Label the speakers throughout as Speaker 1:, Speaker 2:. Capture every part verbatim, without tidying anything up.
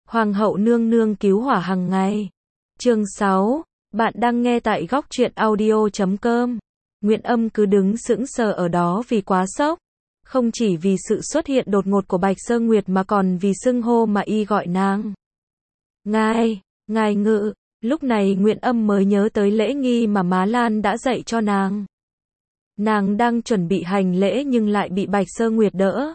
Speaker 1: Hoàng hậu nương nương cứu hỏa hàng ngày. Chương sáu. Bạn đang nghe tại góc truyện audio chấm com. Nguyễn Âm cứ đứng sững sờ ở đó vì quá sốc. Không chỉ vì sự xuất hiện đột ngột của Bạch Sơ Nguyệt mà còn vì xưng hô mà y gọi nàng. Ngài, ngài ngự. Lúc này Nguyễn Âm mới nhớ tới lễ nghi mà má Lan đã dạy cho nàng. Nàng đang chuẩn bị hành lễ nhưng lại bị Bạch Sơ Nguyệt đỡ.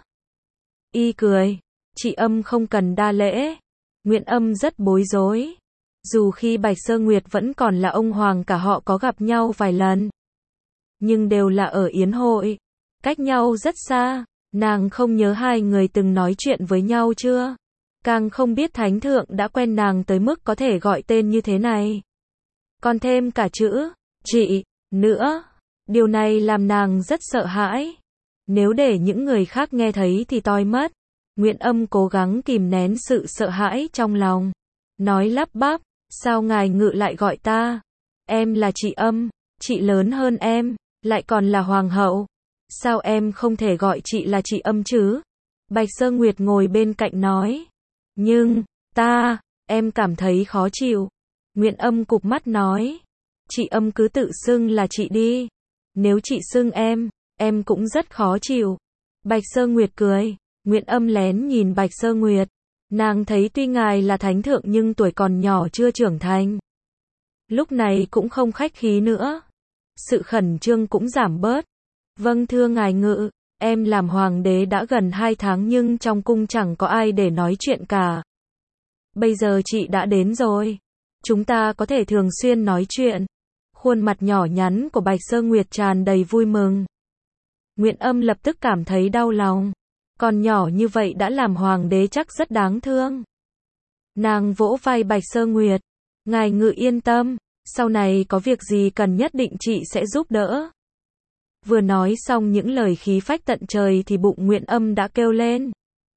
Speaker 1: Y cười. Chị Âm không cần đa lễ. Nguyễn Âm rất bối rối. Dù khi Bạch Sơ Nguyệt vẫn còn là ông hoàng cả họ có gặp nhau vài lần. Nhưng đều là ở yến hội. Cách nhau rất xa. Nàng không nhớ hai người từng nói chuyện với nhau chưa. Càng không biết Thánh Thượng đã quen nàng tới mức có thể gọi tên như thế này. Còn thêm cả chữ, chị, nữa. Điều này làm nàng rất sợ hãi. Nếu để những người khác nghe thấy thì toi mất. Nguyễn Âm cố gắng kìm nén sự sợ hãi trong lòng. Nói lắp bắp, sao ngài ngự lại gọi ta? Em là chị Âm, chị lớn hơn em, lại còn là hoàng hậu. Sao em không thể gọi chị là chị Âm chứ? Bạch Sơ Nguyệt ngồi bên cạnh nói. Nhưng, ta, em cảm thấy khó chịu. Nguyễn Âm cụp mắt nói. Chị Âm cứ tự xưng là chị đi. Nếu chị xưng em, em cũng rất khó chịu. Bạch Sơ Nguyệt cười. Nguyễn Âm lén nhìn Bạch Sơ Nguyệt. Nàng thấy tuy ngài là thánh thượng nhưng tuổi còn nhỏ chưa trưởng thành. Lúc này cũng không khách khí nữa. Sự khẩn trương cũng giảm bớt. Vâng thưa ngài ngự, em làm hoàng đế đã gần hai tháng nhưng trong cung chẳng có ai để nói chuyện cả. Bây giờ chị đã đến rồi. Chúng ta có thể thường xuyên nói chuyện. Khuôn mặt nhỏ nhắn của Bạch Sơ Nguyệt tràn đầy vui mừng. Nguyễn Âm lập tức cảm thấy đau lòng. Còn nhỏ như vậy đã làm hoàng đế chắc rất đáng thương. Nàng vỗ vai Bạch Sơ Nguyệt. Ngài ngự yên tâm, sau này có việc gì cần nhất định chị sẽ giúp đỡ. Vừa nói xong những lời khí phách tận trời thì bụng Nguyễn Âm đã kêu lên.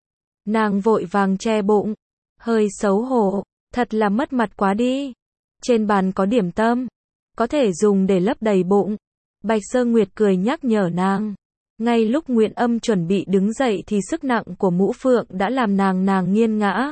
Speaker 1: Nàng vội vàng che bụng. Hơi xấu hổ, thật là mất mặt quá đi. Trên bàn có điểm tâm, có thể dùng để lấp đầy bụng. Bạch Sơ Nguyệt cười nhắc nhở nàng. Ngay lúc Nguyễn Âm chuẩn bị đứng dậy thì sức nặng của mũ phượng đã làm nàng nàng nghiêng ngã.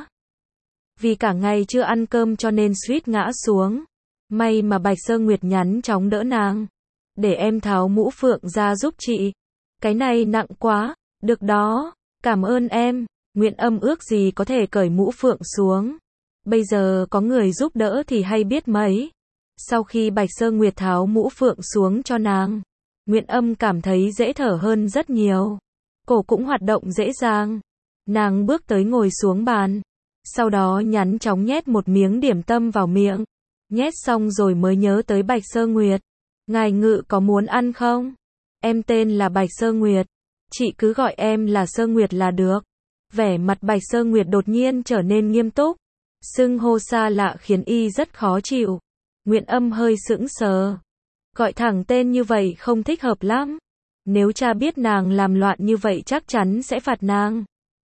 Speaker 1: Vì cả ngày chưa ăn cơm cho nên suýt ngã xuống. May mà Bạch Sơ Nguyệt nhắn chóng đỡ nàng. Để em tháo mũ phượng ra giúp chị. Cái này nặng quá. Được đó. Cảm ơn em. Nguyễn Âm ước gì có thể cởi mũ phượng xuống. Bây giờ có người giúp đỡ thì hay biết mấy. Sau khi Bạch Sơ Nguyệt tháo mũ phượng xuống cho nàng, Nguyễn Âm cảm thấy dễ thở hơn rất nhiều. Cổ cũng hoạt động dễ dàng. Nàng bước tới ngồi xuống bàn. Sau đó nhắn chóng nhét một miếng điểm tâm vào miệng. Nhét xong rồi mới nhớ tới Bạch Sơ Nguyệt. Ngài ngự có muốn ăn không? Em tên là Bạch Sơ Nguyệt. Chị cứ gọi em là Sơ Nguyệt là được. Vẻ mặt Bạch Sơ Nguyệt đột nhiên trở nên nghiêm túc. Xưng hô xa lạ khiến y rất khó chịu. Nguyễn Âm hơi sững sờ. Gọi thẳng tên như vậy không thích hợp lắm. Nếu cha biết nàng làm loạn như vậy chắc chắn sẽ phạt nàng.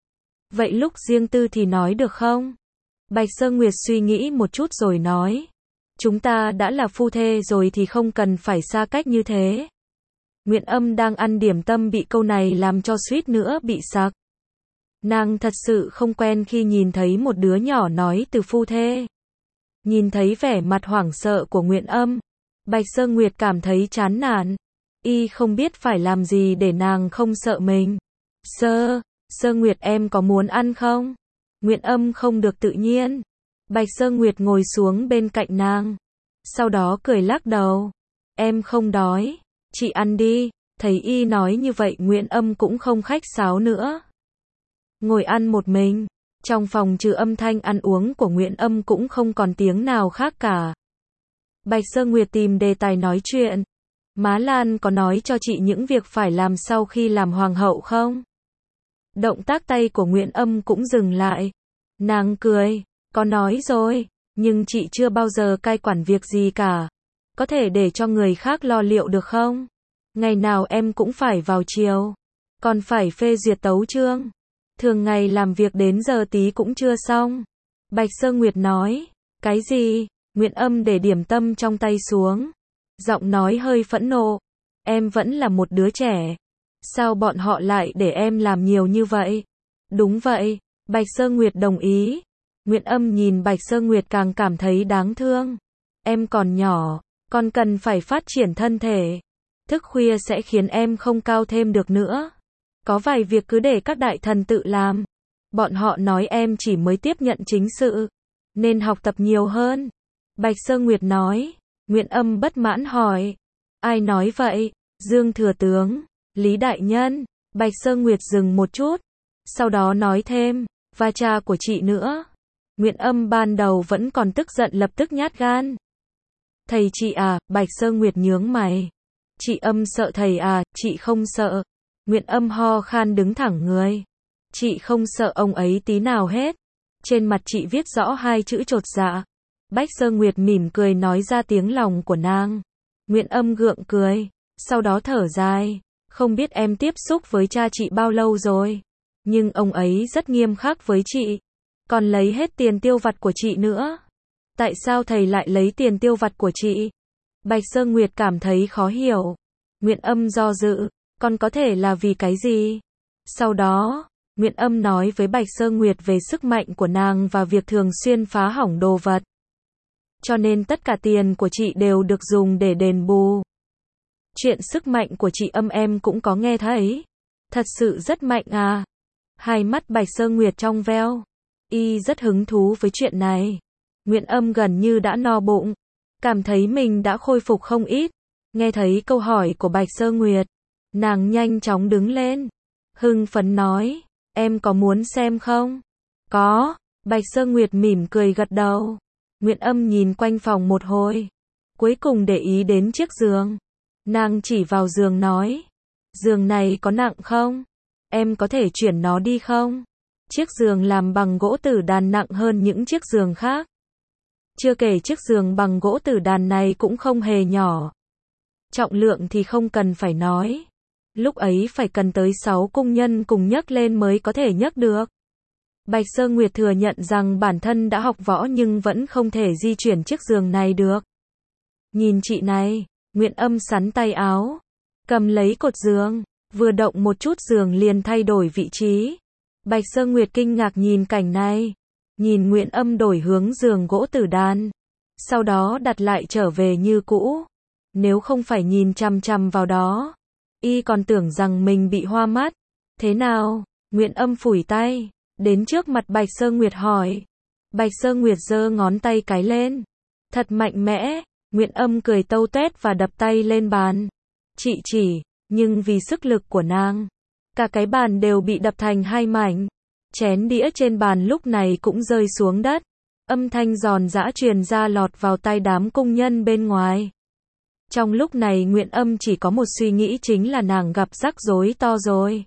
Speaker 1: Vậy lúc riêng tư thì nói được không? Bạch Sơ Nguyệt suy nghĩ một chút rồi nói. Chúng ta đã là phu thê rồi thì không cần phải xa cách như thế. Nguyễn Âm đang ăn điểm tâm bị câu này làm cho suýt nữa bị sặc. Nàng thật sự không quen khi nhìn thấy một đứa nhỏ nói từ phu thê. Nhìn thấy vẻ mặt hoảng sợ của Nguyễn Âm, Bạch Sơ Nguyệt cảm thấy chán nản. Y không biết phải làm gì để nàng không sợ mình. Sơ, Sơ Nguyệt em có muốn ăn không? Nguyễn Âm không được tự nhiên. Bạch Sơ Nguyệt ngồi xuống bên cạnh nàng. Sau đó cười lắc đầu. Em không đói. Chị ăn đi. Thấy y nói như vậy Nguyễn Âm cũng không khách sáo nữa. Ngồi ăn một mình. Trong phòng trừ âm thanh ăn uống của Nguyễn Âm cũng không còn tiếng nào khác cả. Bạch Sơ Nguyệt tìm đề tài nói chuyện. Má Lan có nói cho chị những việc phải làm sau khi làm hoàng hậu không? Động tác tay của Nguyễn Âm cũng dừng lại. Nàng cười. Có nói rồi, nhưng chị chưa bao giờ cai quản việc gì cả. Có thể để cho người khác lo liệu được không? Ngày nào em cũng phải vào chiều. Còn phải phê duyệt tấu chương. Thường ngày làm việc đến giờ tí cũng chưa xong. Bạch Sơ Nguyệt nói. Cái gì? Nguyễn Âm để điểm tâm trong tay xuống. Giọng nói hơi phẫn nộ. Em vẫn là một đứa trẻ. Sao bọn họ lại để em làm nhiều như vậy? Đúng vậy. Bạch Sơ Nguyệt đồng ý. Nguyện Âm nhìn Bạch Sơ Nguyệt càng cảm thấy đáng thương. Em còn nhỏ, còn cần phải phát triển thân thể. Thức khuya sẽ khiến em không cao thêm được nữa. Có vài việc cứ để các đại thần tự làm. Bọn họ nói em chỉ mới tiếp nhận chính sự, nên học tập nhiều hơn. Bạch Sơ Nguyệt nói. Nguyện Âm bất mãn hỏi. Ai nói vậy? Dương Thừa Tướng, Lý Đại Nhân. Bạch Sơ Nguyệt dừng một chút, sau đó nói thêm, và cha của chị nữa. Nguyện Âm ban đầu vẫn còn tức giận lập tức nhát gan. Thầy chị à? Bạch Sơ Nguyệt nhướng mày. Chị Âm sợ thầy à? Chị không sợ. Nguyện Âm ho khan đứng thẳng người. Chị không sợ ông ấy tí nào hết. Trên mặt chị viết rõ hai chữ chột dạ. Bạch Sơ Nguyệt mỉm cười nói ra tiếng lòng của nàng. Nguyện Âm gượng cười, sau đó thở dài. Không biết em tiếp xúc với cha chị bao lâu rồi, nhưng ông ấy rất nghiêm khắc với chị, còn lấy hết tiền tiêu vặt của chị nữa. Tại sao thầy lại lấy tiền tiêu vặt của chị? Bạch Sơ Nguyệt cảm thấy khó hiểu. Nguyện Âm do dự, còn có thể là vì cái gì? Sau đó, Nguyện Âm nói với Bạch Sơ Nguyệt về sức mạnh của nàng và việc thường xuyên phá hỏng đồ vật. Cho nên tất cả tiền của chị đều được dùng để đền bù. Chuyện sức mạnh của chị Âm em cũng có nghe thấy. Thật sự rất mạnh à? Hai mắt Bạch Sơ Nguyệt trong veo. Y rất hứng thú với chuyện này. Nguyện Âm gần như đã no bụng, cảm thấy mình đã khôi phục không ít. Nghe thấy câu hỏi của Bạch Sơ Nguyệt, nàng nhanh chóng đứng lên, hưng phấn nói, em có muốn xem không? Có. Bạch Sơ Nguyệt mỉm cười gật đầu. Nguyện Âm nhìn quanh phòng một hồi, cuối cùng để ý đến chiếc giường. Nàng chỉ vào giường nói, giường này có nặng không? Em có thể chuyển nó đi không? Chiếc giường làm bằng gỗ tử đàn nặng hơn những chiếc giường khác. Chưa kể chiếc giường bằng gỗ tử đàn này cũng không hề nhỏ. Trọng lượng thì không cần phải nói. Lúc ấy phải cần tới sáu cung nhân cùng nhấc lên mới có thể nhấc được. Bạch Sơ Nguyệt thừa nhận rằng bản thân đã học võ nhưng vẫn không thể di chuyển chiếc giường này được. Nhìn chị này. Nguyện Âm sắn tay áo, cầm lấy cột giường, vừa động một chút giường liền thay đổi vị trí. Bạch Sơ Nguyệt kinh ngạc nhìn cảnh này, nhìn Nguyện Âm đổi hướng giường gỗ tử đàn, sau đó đặt lại trở về như cũ. Nếu không phải nhìn chằm chằm vào đó, y còn tưởng rằng mình bị hoa mắt. Thế nào? Nguyện Âm phủi tay, đến trước mặt Bạch Sơ Nguyệt hỏi. Bạch Sơ Nguyệt giơ ngón tay cái lên, thật mạnh mẽ. Nguyện Âm cười tâu tuét và đập tay lên bàn. Chị chỉ, nhưng vì sức lực của nàng, cả cái bàn đều bị đập thành hai mảnh. Chén đĩa trên bàn lúc này cũng rơi xuống đất. Âm thanh giòn giã truyền ra lọt vào tai đám cung nhân bên ngoài. Trong lúc này Nguyện Âm chỉ có một suy nghĩ chính là nàng gặp rắc rối to rồi.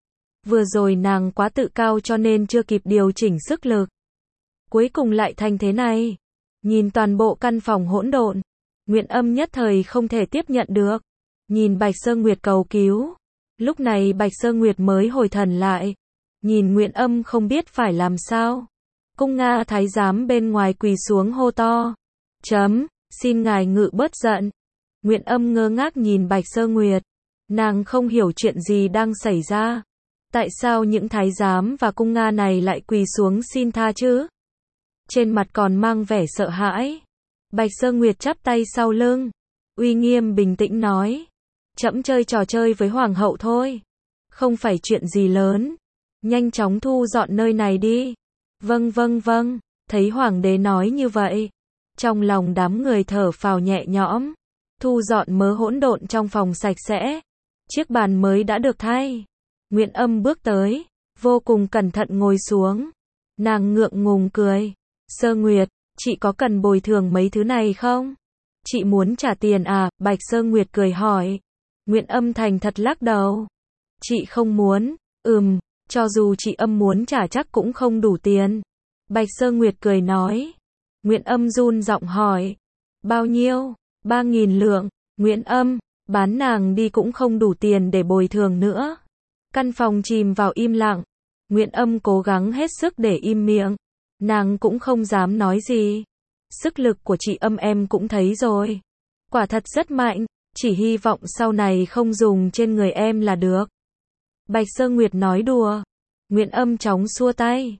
Speaker 1: Vừa rồi nàng quá tự cao cho nên chưa kịp điều chỉnh sức lực. Cuối cùng lại thành thế này. Nhìn toàn bộ căn phòng hỗn độn, Nguyện Âm nhất thời không thể tiếp nhận được. Nhìn Bạch Sơ Nguyệt cầu cứu. Lúc này Bạch Sơ Nguyệt mới hồi thần lại. Nhìn Nguyện Âm không biết phải làm sao. Cung Nga thái giám bên ngoài quỳ xuống hô to. Chấm, xin ngài ngự bớt giận. Nguyện Âm ngơ ngác nhìn Bạch Sơ Nguyệt. Nàng không hiểu chuyện gì đang xảy ra. Tại sao những thái giám và cung Nga này lại quỳ xuống xin tha chứ? Trên mặt còn mang vẻ sợ hãi. Bạch Sơ Nguyệt chắp tay sau lưng, uy nghiêm bình tĩnh nói. Trẫm chơi trò chơi với hoàng hậu thôi. Không phải chuyện gì lớn. Nhanh chóng thu dọn nơi này đi. Vâng vâng vâng. Thấy hoàng đế nói như vậy, trong lòng đám người thở phào nhẹ nhõm. Thu dọn mớ hỗn độn trong phòng sạch sẽ. Chiếc bàn mới đã được thay. Nguyện Âm bước tới, vô cùng cẩn thận ngồi xuống. Nàng ngượng ngùng cười. Sơ Nguyệt, chị có cần bồi thường mấy thứ này không? Chị muốn trả tiền à? Bạch Sơ Nguyệt cười hỏi. Nguyện Âm thành thật lắc đầu. Chị không muốn. Ừm, cho dù chị Âm muốn trả chắc cũng không đủ tiền. Bạch Sơ Nguyệt cười nói. Nguyện Âm run giọng hỏi. Bao nhiêu? Ba nghìn lượng. Nguyện Âm, bán nàng đi cũng không đủ tiền để bồi thường nữa. Căn phòng chìm vào im lặng. Nguyện Âm cố gắng hết sức để im miệng. Nàng cũng không dám nói gì. Sức lực của chị Âm em cũng thấy rồi. Quả thật rất mạnh, chỉ hy vọng sau này không dùng trên người em là được. Bạch Sơ Nguyệt nói đùa. Nguyện Âm chóng xua tay.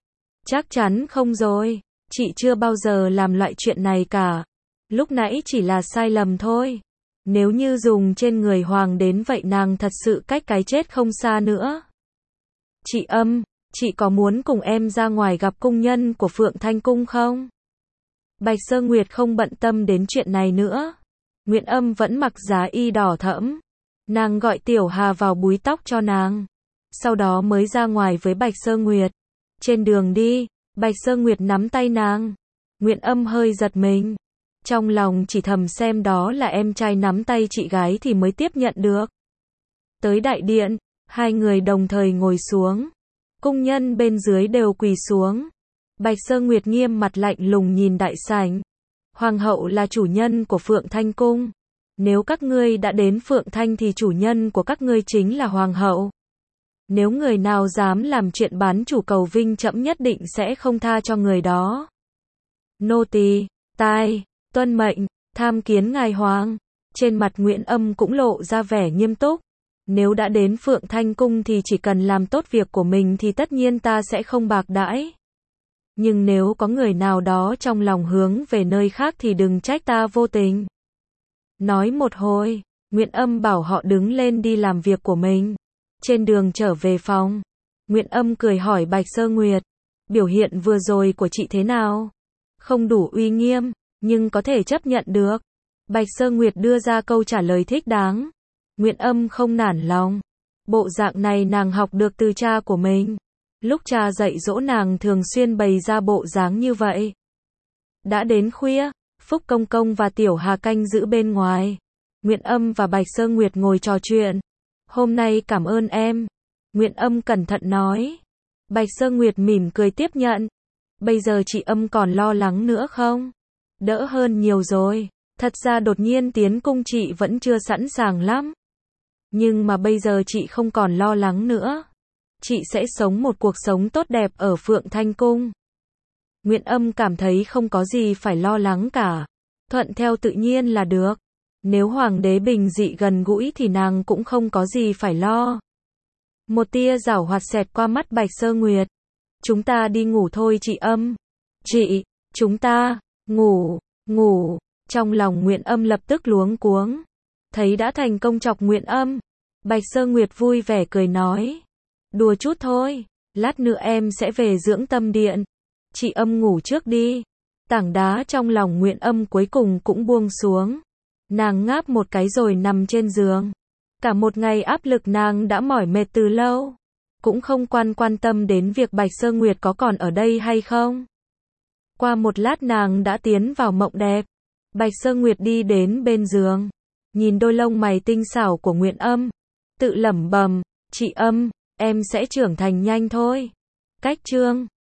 Speaker 1: Chắc chắn không rồi. Chị chưa bao giờ làm loại chuyện này cả. Lúc nãy chỉ là sai lầm thôi. Nếu như dùng trên người Hoàng đến vậy nàng thật sự cách cái chết không xa nữa. Chị Âm, chị có muốn cùng em ra ngoài gặp cung nhân của Phượng Thanh Cung không? Bạch Sơ Nguyệt không bận tâm đến chuyện này nữa. Nguyễn Âm vẫn mặc giá y đỏ thẫm. Nàng gọi Tiểu Hà vào búi tóc cho nàng. Sau đó mới ra ngoài với Bạch Sơ Nguyệt. Trên đường đi, Bạch Sơ Nguyệt nắm tay nàng. Nguyễn Âm hơi giật mình. Trong lòng chỉ thầm xem đó là em trai nắm tay chị gái thì mới tiếp nhận được. Tới đại điện, hai người đồng thời ngồi xuống. Cung nhân bên dưới đều quỳ xuống. Bạch Sơ Nguyệt nghiêm mặt lạnh lùng nhìn đại sảnh. Hoàng hậu là chủ nhân của Phượng Thanh Cung. Nếu các ngươi đã đến Phượng Thanh thì chủ nhân của các ngươi chính là Hoàng hậu. Nếu người nào dám làm chuyện bán chủ cầu vinh trẫm nhất định sẽ không tha cho người đó. Nô tỳ, tai, tuân mệnh, tham kiến ngài Hoàng. Trên mặt Nguyễn Âm cũng lộ ra vẻ nghiêm túc. Nếu đã đến Phượng Thanh Cung thì chỉ cần làm tốt việc của mình thì tất nhiên ta sẽ không bạc đãi. Nhưng nếu có người nào đó trong lòng hướng về nơi khác thì đừng trách ta vô tình. Nói một hồi, Nguyễn Âm bảo họ đứng lên đi làm việc của mình. Trên đường trở về phòng, Nguyễn Âm cười hỏi Bạch Sơ Nguyệt, biểu hiện vừa rồi của chị thế nào? Không đủ uy nghiêm, nhưng có thể chấp nhận được. Bạch Sơ Nguyệt đưa ra câu trả lời thích đáng. Nguyễn Âm không nản lòng. Bộ dạng này nàng học được từ cha của mình. Lúc cha dạy dỗ nàng thường xuyên bày ra bộ dáng như vậy. Đã đến khuya, Phúc Công Công và Tiểu Hà canh giữ bên ngoài. Nguyễn Âm và Bạch Sơ Nguyệt ngồi trò chuyện. Hôm nay cảm ơn em. Nguyễn Âm cẩn thận nói. Bạch Sơ Nguyệt mỉm cười tiếp nhận. Bây giờ chị Âm còn lo lắng nữa không? Đỡ hơn nhiều rồi. Thật ra đột nhiên tiến cung chị vẫn chưa sẵn sàng lắm. Nhưng mà bây giờ chị không còn lo lắng nữa. Chị sẽ sống một cuộc sống tốt đẹp ở Phượng Thanh Cung. Nguyễn Âm cảm thấy không có gì phải lo lắng cả. Thuận theo tự nhiên là được. Nếu Hoàng đế bình dị gần gũi thì nàng cũng không có gì phải lo. Một tia giảo hoạt xẹt qua mắt Bạch Sơ Nguyệt. Chúng ta đi ngủ thôi chị Âm. Chị, chúng ta, ngủ, ngủ. Trong lòng Nguyễn Âm lập tức luống cuống. Thấy đã thành công chọc Nguyễn Âm. Bạch Sơ Nguyệt vui vẻ cười nói. Đùa chút thôi, lát nữa em sẽ về dưỡng tâm điện. Chị Âm ngủ trước đi. Tảng đá trong lòng Nguyễn Âm cuối cùng cũng buông xuống. Nàng ngáp một cái rồi nằm trên giường. Cả một ngày áp lực nàng đã mỏi mệt từ lâu. Cũng không quan quan tâm đến việc Bạch Sơ Nguyệt có còn ở đây hay không. Qua một lát nàng đã tiến vào mộng đẹp. Bạch Sơ Nguyệt đi đến bên giường. Nhìn đôi lông mày tinh xảo của Nguyễn Âm. Tự lẩm bẩm, chị Âm, em sẽ trưởng thành nhanh thôi. Cách chương